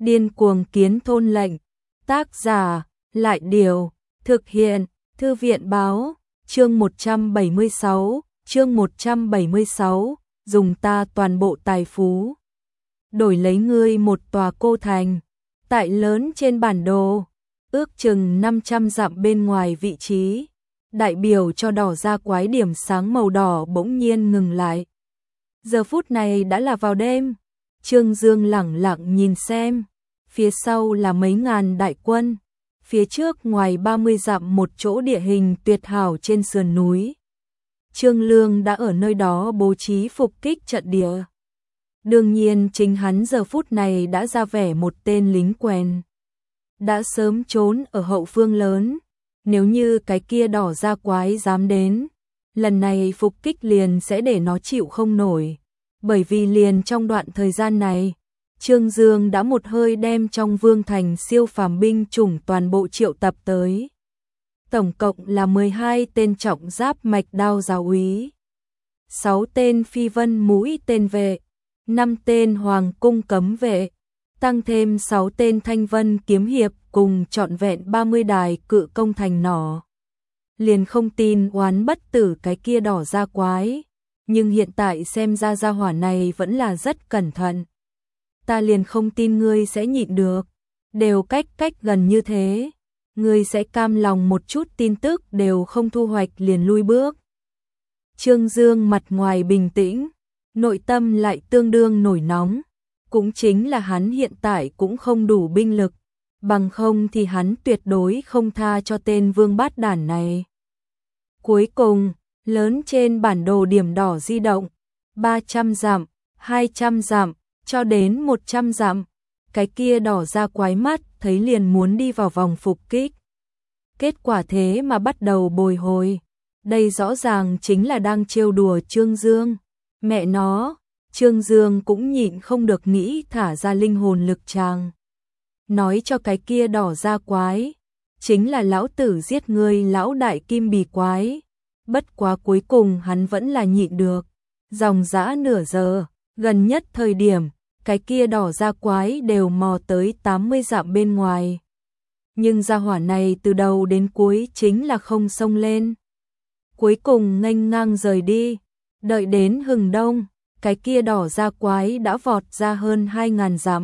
Điên cuồng kiến thôn lệnh. Tác giả, Lại Điều. Thực hiện, Thư viện Báo. Chương 176, dùng ta toàn bộ tài phú. Đổi lấy ngươi một tòa cô thành. Tại lớn trên bản đồ, ước chừng 500 dặm bên ngoài vị trí. Đại biểu cho đỏ da quái điểm sáng màu đỏ bỗng nhiên ngừng lại. Giờ phút này đã là vào đêm. Trương Dương lẳng lặng nhìn xem. Phía sau là mấy ngàn đại quân. Phía trước ngoài 30 dặm một chỗ địa hình tuyệt hảo trên sườn núi. Trương Lương đã ở nơi đó bố trí phục kích trận địa. Đương nhiên chính hắn giờ phút này đã ra vẻ một tên lính quèn. Đã sớm trốn ở hậu phương lớn. Nếu như cái kia đỏ da quái dám đến, lần này phục kích liền sẽ để nó chịu không nổi. Bởi vì liền trong đoạn thời gian này, Trương Dương đã một hơi đem trong vương thành siêu phàm binh chủng toàn bộ triệu tập tới. Tổng cộng là 12 tên trọng giáp mạch đao giáo úy, 6 tên phi vân mũi tên vệ, 5 tên hoàng cung cấm vệ, tăng thêm 6 tên thanh vân kiếm hiệp cùng trọn vẹn 30 đài cự công thành nỏ. Liền không tin oán bất tử cái kia đỏ da quái, nhưng hiện tại xem ra gia hỏa này vẫn là rất cẩn thận. Ta liền không tin ngươi sẽ nhịn được, đều cách gần như thế, ngươi sẽ cam lòng một chút tin tức đều không thu hoạch liền lui bước. Trương Dương mặt ngoài bình tĩnh, nội tâm lại tương đương nổi nóng, cũng chính là hắn hiện tại cũng không đủ binh lực, bằng không thì hắn tuyệt đối không tha cho tên vương bát đản này. Cuối cùng, lớn trên bản đồ điểm đỏ di động, 300 dặm, 200 dặm, cho đến 100 dặm, cái kia đỏ ra quái mắt thấy liền muốn đi vào vòng phục kích. Kết quả thế mà bắt đầu bồi hồi, đây rõ ràng chính là đang trêu đùa Trương Dương. Mẹ nó, Trương Dương cũng nhịn không được nghĩ thả ra linh hồn lực tràng. Nói cho cái kia đỏ da quái, chính là lão tử giết ngươi lão đại kim bì quái. Bất quá cuối cùng hắn vẫn là nhịn được. Dòng dã nửa giờ, gần nhất thời điểm, cái kia đỏ da quái đều mò tới 80 dặm bên ngoài. Nhưng gia hỏa này từ đầu đến cuối chính là không xông lên. Cuối cùng nghênh ngang rời đi, đợi đến hừng đông, cái kia đỏ da quái đã vọt ra hơn 2.000 dặm.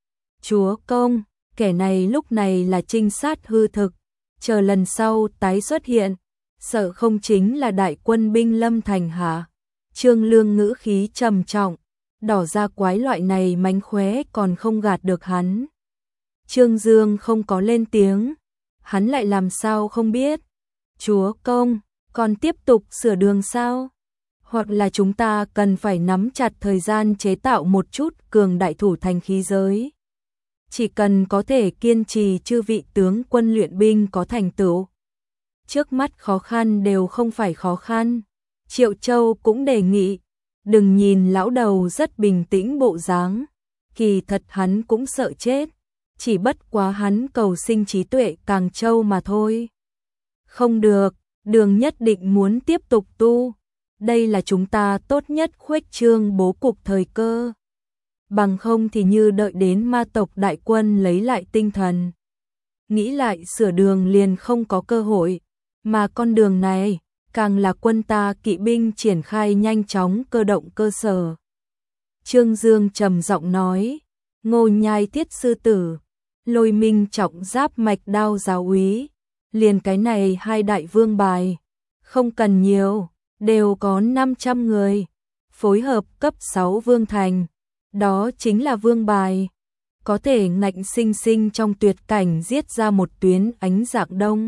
Chúa công, kẻ này lúc này là trinh sát hư thực, chờ lần sau tái xuất hiện, sợ không chính là đại quân binh lâm thành hả? Trương Lương ngữ khí trầm trọng, đỏ da quái loại này mánh khóe còn không gạt được hắn. Trương Dương không có lên tiếng, hắn lại làm sao không biết. Chúa công, còn tiếp tục sửa đường sao? Hoặc là chúng ta cần phải nắm chặt thời gian chế tạo một chút cường đại thủ thành khí giới. Chỉ cần có thể kiên trì chư vị tướng quân luyện binh có thành tựu. Trước mắt khó khăn đều không phải khó khăn. Triệu Châu cũng đề nghị, đừng nhìn lão đầu rất bình tĩnh bộ dáng, kỳ thật hắn cũng sợ chết, chỉ bất quá hắn cầu sinh trí tuệ càng trâu mà thôi. Không được, đường nhất định muốn tiếp tục tu, đây là chúng ta tốt nhất khuếch trương bố cục thời cơ. Bằng không thì như đợi đến ma tộc đại quân lấy lại tinh thần, nghĩ lại sửa đường liền không có cơ hội, mà con đường này càng là quân ta kỵ binh triển khai nhanh chóng cơ động cơ sở. Trương Dương trầm giọng nói, Ngô Nhai Thiết sư tử, Lôi Minh trọng giáp mạch đao giáo úy, liền cái này hai đại vương bài, không cần nhiều, đều có 500 người, phối hợp cấp 6 vương thành, đó chính là vương bài, có thể ngạnh sinh sinh trong tuyệt cảnh giết ra một tuyến ánh dạng đông.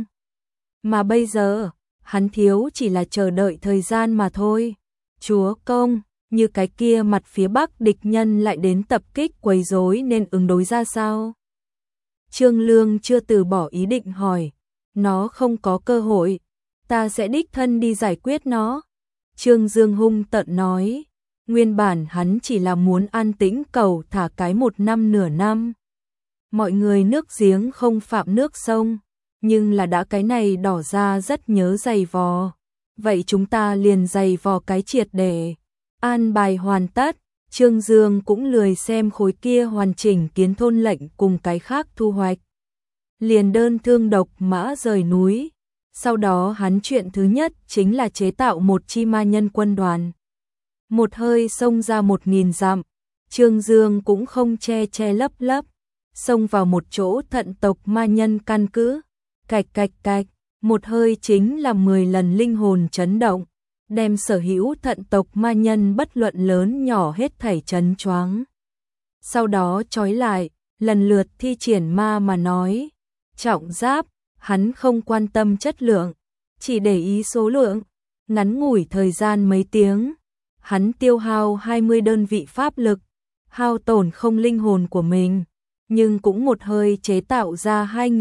Mà bây giờ, hắn thiếu chỉ là chờ đợi thời gian mà thôi. Chúa công, như cái kia mặt phía bắc địch nhân lại đến tập kích quấy rối nên ứng đối ra sao? Trương Lương chưa từ bỏ ý định hỏi, nó không có cơ hội, ta sẽ đích thân đi giải quyết nó. Trương Dương hung tợn nói, nguyên bản hắn chỉ là muốn an tĩnh cầu thả cái 1 năm nửa năm. Mọi người nước giếng không phạm nước sông, nhưng là đã cái này đỏ ra rất nhớ giày vò. Vậy chúng ta liền giày vò cái triệt để, an bài hoàn tất, Trương Dương cũng lười xem khối kia hoàn chỉnh kiến thôn lệnh cùng cái khác thu hoạch. Liền đơn thương độc mã rời núi. Sau đó hắn chuyện thứ nhất chính là chế tạo một chi ma nhân quân đoàn. Một hơi xông ra 1000 dặm, Trương Dương cũng không che che lấp lấp, xông vào một chỗ thận tộc ma nhân căn cứ. Cạch cạch cạch, một hơi chính là 10 lần linh hồn chấn động, đem sở hữu thận tộc ma nhân bất luận lớn nhỏ hết thảy chấn choáng. Sau đó trói lại, lần lượt thi triển ma mà nói. Trọng giáp, hắn không quan tâm chất lượng, chỉ để ý số lượng. Ngắn ngủi thời gian mấy tiếng, hắn tiêu hao 20 đơn vị pháp lực, hao tổn không linh hồn của mình, nhưng cũng một hơi chế tạo ra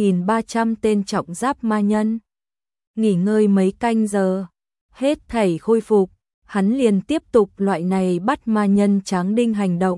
2300 tên trọng giáp ma nhân. Nghỉ ngơi mấy canh giờ, hết thảy khôi phục, hắn liền tiếp tục loại này bắt ma nhân tráng đinh hành động.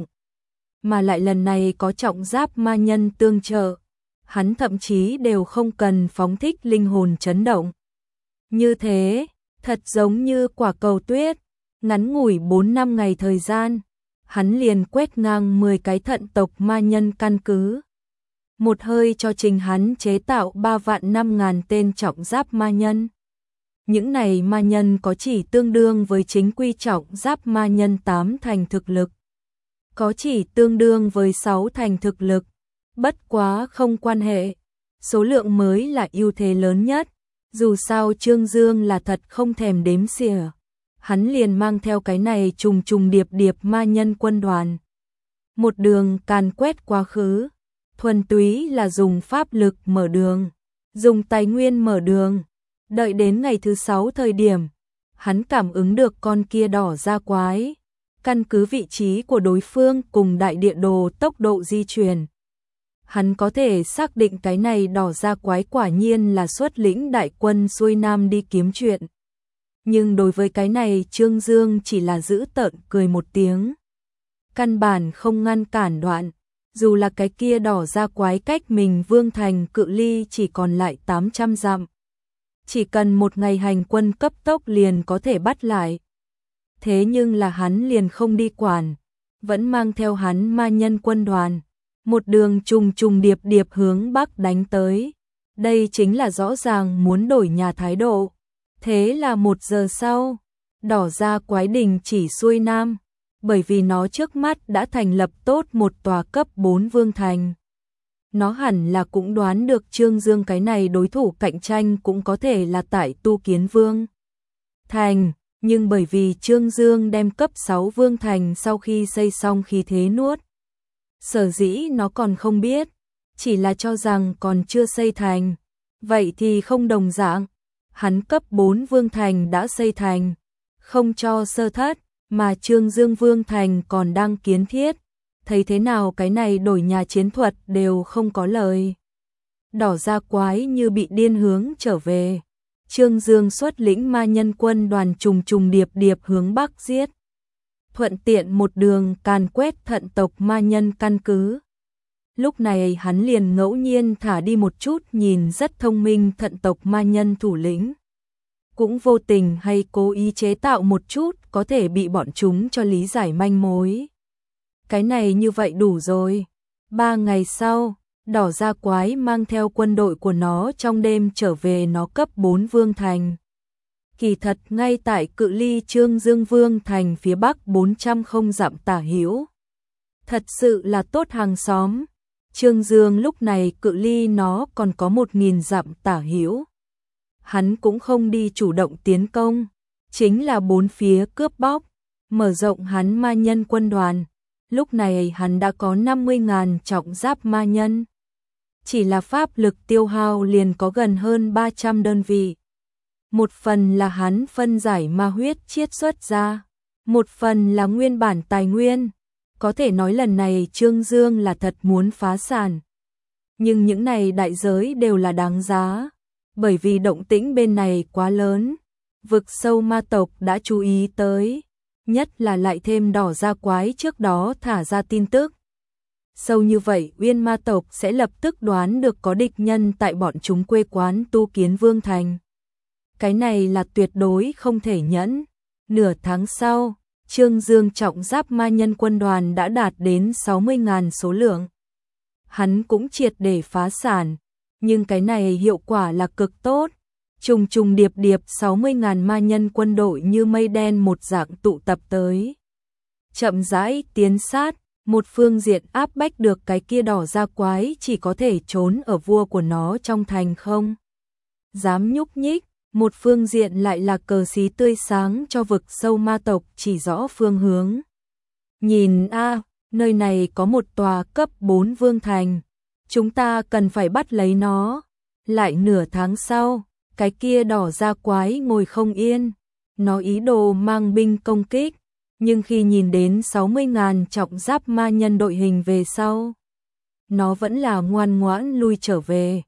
Mà lại lần này có trọng giáp ma nhân tương trợ, hắn thậm chí đều không cần phóng thích linh hồn chấn động. Như thế, thật giống như quả cầu tuyết, ngắn ngủi 4-5 ngày thời gian, hắn liền quét ngang 10 cái thận tộc ma nhân căn cứ. Một hơi cho trình hắn chế tạo 3.500.000 tên trọng giáp ma nhân. Những này ma nhân có chỉ tương đương với chính quy trọng giáp ma nhân 8 thành thực lực. Có chỉ tương đương với 6 thành thực lực. Bất quá không quan hệ. Số lượng mới là ưu thế lớn nhất. Dù sao Trương Dương là thật không thèm đếm xỉa. Hắn liền mang theo cái này trùng trùng điệp điệp ma nhân quân đoàn. Một đường càn quét quá khứ. Thuần túy là dùng pháp lực mở đường. Dùng tài nguyên mở đường. Đợi đến ngày thứ 6 thời điểm, hắn cảm ứng được con kia đỏ da quái. Căn cứ vị trí của đối phương cùng đại địa đồ tốc độ di chuyển. Hắn có thể xác định cái này đỏ da quái quả nhiên là xuất lĩnh đại quân xuôi nam đi kiếm chuyện. Nhưng đối với cái này Trương Dương chỉ là giữ tợn cười một tiếng. Căn bản không ngăn cản đoạn. Dù là cái kia đỏ da quái cách mình Vương Thành cự ly chỉ còn lại 800 dặm. Chỉ cần một ngày hành quân cấp tốc liền có thể bắt lại. Thế nhưng là hắn liền không đi quản, vẫn mang theo hắn ma nhân quân đoàn, một đường trùng trùng điệp điệp hướng bắc đánh tới. Đây chính là rõ ràng muốn đổi nhà thái độ. Thế là 1 giờ sau, đỏ da quái đình chỉ xuôi nam, bởi vì nó trước mắt đã thành lập tốt một tòa cấp 4 vương thành. Nó hẳn là cũng đoán được Trương Dương cái này đối thủ cạnh tranh cũng có thể là tại Tu Kiến Vương Thành, nhưng bởi vì Trương Dương đem cấp 6 Vương Thành sau khi xây xong khí thế nuốt. Sở dĩ nó còn không biết, chỉ là cho rằng còn chưa xây thành. Vậy thì không đồng dạng, hắn cấp 4 Vương Thành đã xây thành, không cho sơ thất, mà Trương Dương Vương Thành còn đang kiến thiết. Thấy thế nào cái này đổi nhà chiến thuật đều không có lời. Đỏ da quái như bị điên hướng trở về. Trương Dương xuất lĩnh ma nhân quân đoàn trùng trùng điệp điệp hướng bắc giết. Thuận tiện một đường càn quét thận tộc ma nhân căn cứ. Lúc này hắn liền ngẫu nhiên thả đi một chút nhìn rất thông minh thận tộc ma nhân thủ lĩnh. Cũng vô tình hay cố ý chế tạo một chút có thể bị bọn chúng cho lý giải manh mối. Cái này như vậy đủ rồi. 3 ngày sau, đỏ da quái mang theo quân đội của nó trong đêm trở về nó cấp 4 Vương Thành. Kỳ thật ngay tại cự ly Trương Dương Vương Thành phía bắc 400 không dặm tả hữu. Thật sự là tốt hàng xóm. Trương Dương lúc này cự ly nó còn có 1000 dặm tả hữu. Hắn cũng không đi chủ động tiến công, chính là bốn phía cướp bóc, mở rộng hắn ma nhân quân đoàn. Lúc này hắn đã có 50.000 trọng giáp ma nhân. Chỉ là pháp lực tiêu hao liền có gần hơn 300 đơn vị. Một phần là hắn phân giải ma huyết chiết xuất ra, một phần là nguyên bản tài nguyên. Có thể nói lần này Trương Dương là thật muốn phá sản. Nhưng những này đại giới đều là đáng giá, bởi vì động tĩnh bên này quá lớn. Vực sâu ma tộc đã chú ý tới, nhất là lại thêm đỏ da quái trước đó thả ra tin tức. Sâu như vậy Uyên ma tộc sẽ lập tức đoán được có địch nhân tại bọn chúng quê quán Tu Kiến Vương Thành. Cái này là tuyệt đối không thể nhẫn. Nửa tháng sau, Trương Dương trọng giáp ma nhân quân đoàn đã đạt đến 60.000 số lượng. Hắn cũng triệt để phá sản, nhưng cái này hiệu quả là cực tốt. Trùng trùng điệp điệp 60.000 ma nhân quân đội như mây đen một dạng tụ tập tới. Chậm rãi tiến sát, một phương diện áp bách được cái kia đỏ da quái chỉ có thể trốn ở vua của nó trong thành không dám nhúc nhích, một phương diện lại là cờ xí tươi sáng cho vực sâu ma tộc chỉ rõ phương hướng. Nhìn a, nơi này có một tòa cấp 4 vương thành, chúng ta cần phải bắt lấy nó. Lại nửa tháng sau, cái kia đỏ da quái ngồi không yên, nó ý đồ mang binh công kích, nhưng khi nhìn đến 60.000 trọng giáp ma nhân đội hình về sau, nó vẫn là ngoan ngoãn lui trở về.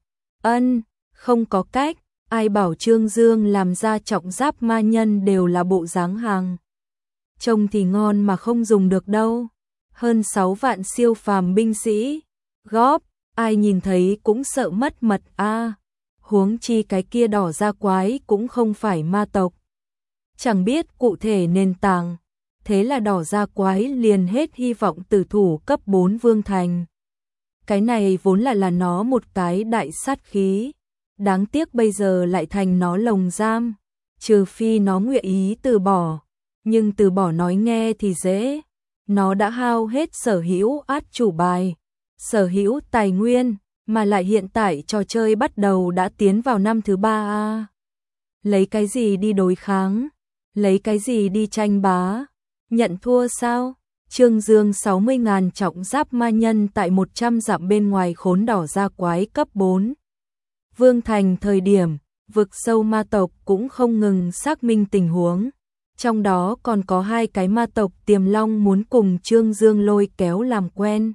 Không có cách, ai bảo Trương Dương làm ra trọng giáp ma nhân đều là bộ dáng hàng trông thì ngon mà không dùng được đâu. Hơn 6 vạn siêu phàm binh sĩ, góp, ai nhìn thấy cũng sợ mất mật a. Huống chi cái kia đỏ da quái cũng không phải ma tộc, chẳng biết cụ thể nền tảng. Thế là đỏ da quái liền hết hy vọng tử thủ cấp 4 vương thành. Cái này vốn là nó một cái đại sát khí, đáng tiếc bây giờ lại thành nó lồng giam, trừ phi nó nguyện ý từ bỏ, nhưng từ bỏ nói nghe thì dễ, nó đã hao hết sở hữu át chủ bài, sở hữu tài nguyên, mà lại hiện tại trò chơi bắt đầu đã tiến vào năm thứ 3 a. Lấy cái gì đi đối kháng, lấy cái gì đi tranh bá, nhận thua sao? Trương Dương 60.000 trọng giáp ma nhân tại 100 dặm bên ngoài khốn đỏ da quái cấp 4. Vương thành thời điểm, vực sâu ma tộc cũng không ngừng xác minh tình huống. Trong đó còn có 2 cái ma tộc tiềm long muốn cùng Trương Dương lôi kéo làm quen.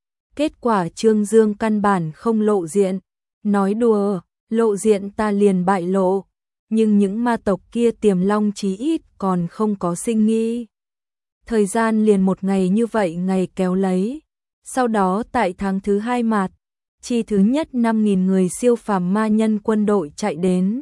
Kết quả Trương Dương căn bản không lộ diện. Nói đùa, lộ diện ta liền bại lộ. Nhưng những ma tộc kia tiềm long chí ít còn không có sinh nghi. Thời gian liền một ngày như vậy ngày kéo lấy. Sau đó tại tháng thứ 2 mạt, chi thứ nhất 5.000 người siêu phàm ma nhân quân đội chạy đến.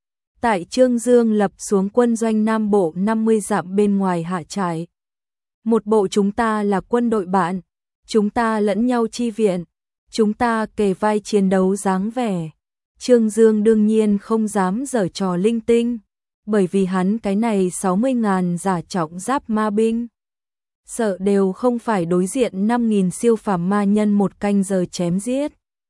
Tại Trương Dương lập xuống quân doanh Nam Bộ 50 dặm bên ngoài hạ trại. Một bộ chúng ta là quân đội bạn, chúng ta lẫn nhau chi viện, chúng ta kề vai chiến đấu dáng vẻ. Trương Dương đương nhiên không dám giở trò linh tinh, bởi vì hắn cái này 60.000 giả trọng giáp ma binh. Sợ đều không phải đối diện 5.000 siêu phàm ma nhân một canh giờ chém giết.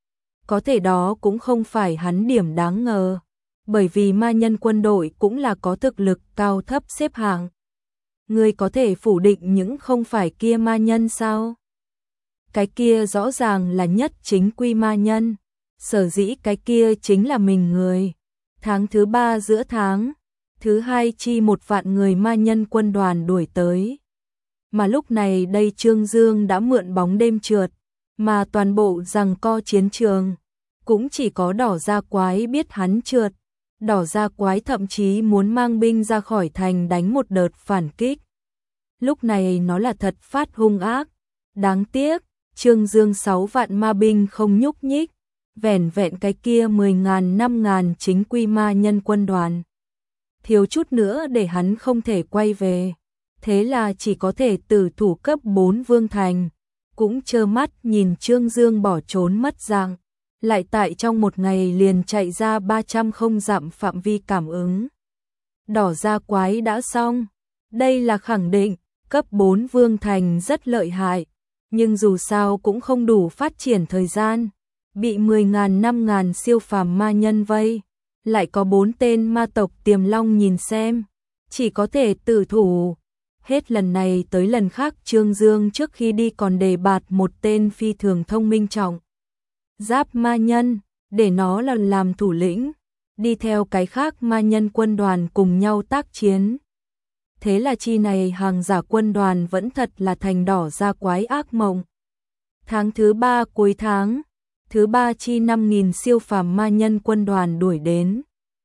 Có thể đó cũng không phải hắn điểm đáng ngờ, bởi vì ma nhân quân đội cũng là có thực lực cao thấp xếp hạng. Người có thể phủ định những không phải kia ma nhân sao? Cái kia rõ ràng là nhất chính quy ma nhân, sở dĩ cái kia chính là mình người. Tháng thứ 3 giữa tháng, thứ 2 chi 1 vạn người ma nhân quân đoàn đuổi tới. Mà lúc này đây Trương Dương đã mượn bóng đêm trượt, mà toàn bộ giằng co chiến trường, cũng chỉ có đỏ da quái biết hắn trượt. Đỏ da quái thậm chí muốn mang binh ra khỏi thành đánh một đợt phản kích. Lúc này nó là thật phát hung ác. Đáng tiếc, Trương Dương 6 vạn ma binh không nhúc nhích, vẻn vẹn cái kia 10.000 5.000 chính quy ma nhân quân đoàn. Thiếu chút nữa để hắn không thể quay về. Thế là chỉ có thể tử thủ cấp 4 vương thành, cũng trơ mắt nhìn Trương Dương bỏ trốn mất dạng. Lại tại trong một ngày liền chạy ra 300 không dặm phạm vi cảm ứng. Đỏ da quái đã xong. Đây là khẳng định, cấp 4 vương thành rất lợi hại, nhưng dù sao cũng không đủ phát triển thời gian. Bị 10.000 5.000 siêu phàm ma nhân vây, lại có 4 tên ma tộc tiềm long nhìn xem, chỉ có thể tử thủ. Hết lần này tới lần khác Trương Dương trước khi đi còn đề bạt một tên phi thường thông minh trọng giáp ma nhân, để nó là làm thủ lĩnh, đi theo cái khác ma nhân quân đoàn cùng nhau tác chiến. Thế là chi này hàng giả quân đoàn vẫn thật là thành đỏ da quái ác mộng. Tháng thứ 3 cuối tháng, thứ 3 chi 5.000 siêu phàm ma nhân quân đoàn đuổi đến.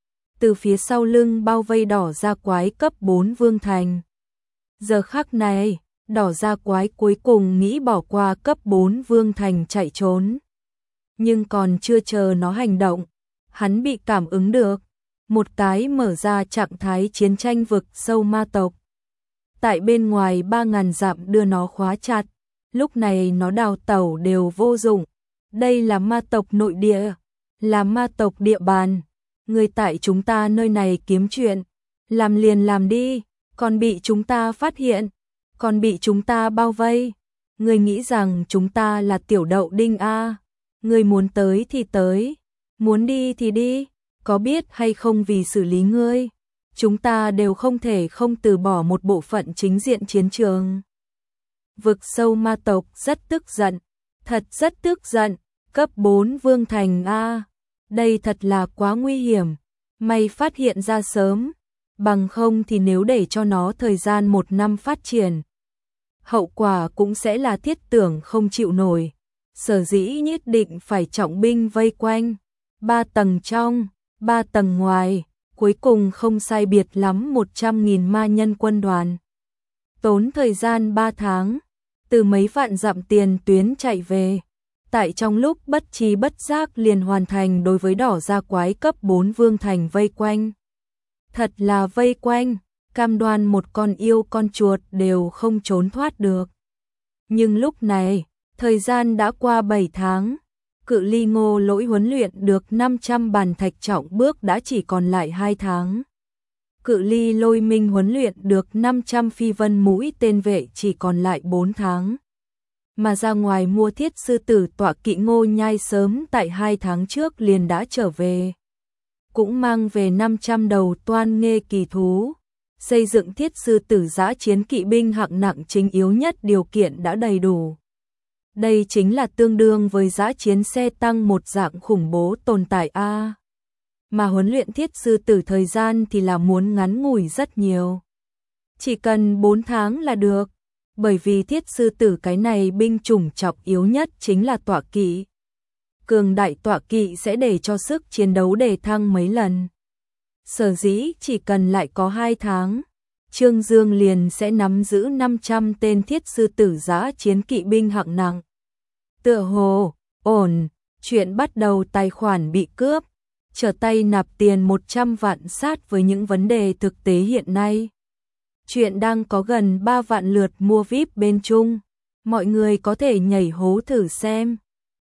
Từ phía sau lưng bao vây đỏ da quái cấp 4 vương thành. Giờ khắc này, đỏ da quái cuối cùng nghĩ bỏ qua cấp 4 vương thành chạy trốn. Nhưng còn chưa chờ nó hành động, hắn bị cảm ứng được. Một cái mở ra trạng thái chiến tranh vực sâu ma tộc. tại bên ngoài 3.000 dặm đưa nó khóa chặt, lúc này nó đào tẩu đều vô dụng. Đây là ma tộc nội địa, là ma tộc địa bàn, người tại chúng ta nơi này kiếm chuyện, làm liền làm đi, còn bị chúng ta phát hiện, còn bị chúng ta bao vây. Ngươi nghĩ rằng chúng ta là tiểu đậu đinh a? Ngươi muốn tới thì tới, muốn đi thì đi, có biết hay không vì xử lý ngươi, chúng ta đều không thể không từ bỏ một bộ phận chính diện chiến trường. Vực sâu ma tộc rất tức giận, thật rất tức giận, cấp 4 vương thành a, đây thật là quá nguy hiểm, may phát hiện ra sớm, bằng không thì nếu để cho nó thời gian 1 năm phát triển, hậu quả cũng sẽ là thiết tưởng không chịu nổi. Sở dĩ nhất định phải trọng binh vây quanh, 3 tầng trong, 3 tầng ngoài, cuối cùng không sai biệt lắm 100.000 ma nhân quân đoàn. Tốn thời gian 3 tháng, từ mấy vạn dặm tiền tuyến chạy về, tại trong lúc bất trí bất giác liền hoàn thành đối với đỏ da quái cấp 4 vương thành vây quanh. Thật là vây quanh, cam đoan một con yêu con chuột đều không trốn thoát được. Nhưng lúc này, thời gian đã qua 7 tháng, cự ly Ngô Lỗi huấn luyện được 500 bàn thạch trọng bước đã chỉ còn lại 2 tháng. Cự ly Lôi Minh huấn luyện được 500 phi vân mũi tên vệ chỉ còn lại 4 tháng. Mà ra ngoài mua thiết sư tử tọa kỵ Ngô Nhai sớm tại 2 tháng trước liền đã trở về. Cũng mang về 500 đầu toan nghê kỳ thú. Xây dựng thiết sư tử dã chiến kỵ binh hạng nặng chính yếu nhất điều kiện đã đầy đủ. Đây chính là tương đương với dã chiến xe tăng một dạng khủng bố tồn tại a. Mà huấn luyện thiết sư tử thời gian thì là muốn ngắn ngủi rất nhiều. Chỉ cần 4 tháng là được, bởi vì thiết sư tử cái này binh chủng trọng yếu nhất chính là tọa kỵ. Cường đại tọa kỵ sẽ để cho sức chiến đấu đề thăng mấy lần. Sở dĩ chỉ cần lại có 2 tháng, Trương Dương liền sẽ nắm giữ 500 tên thiết sư tử dã chiến kỵ binh hạng nặng. Tựa hồ, ổn, chuyện bắt đầu tài khoản bị cướp, trở tay nạp tiền 100 vạn sát với những vấn đề thực tế hiện nay. Chuyện đang có gần 3 vạn lượt mua VIP bên Trung, mọi người có thể nhảy hố thử xem.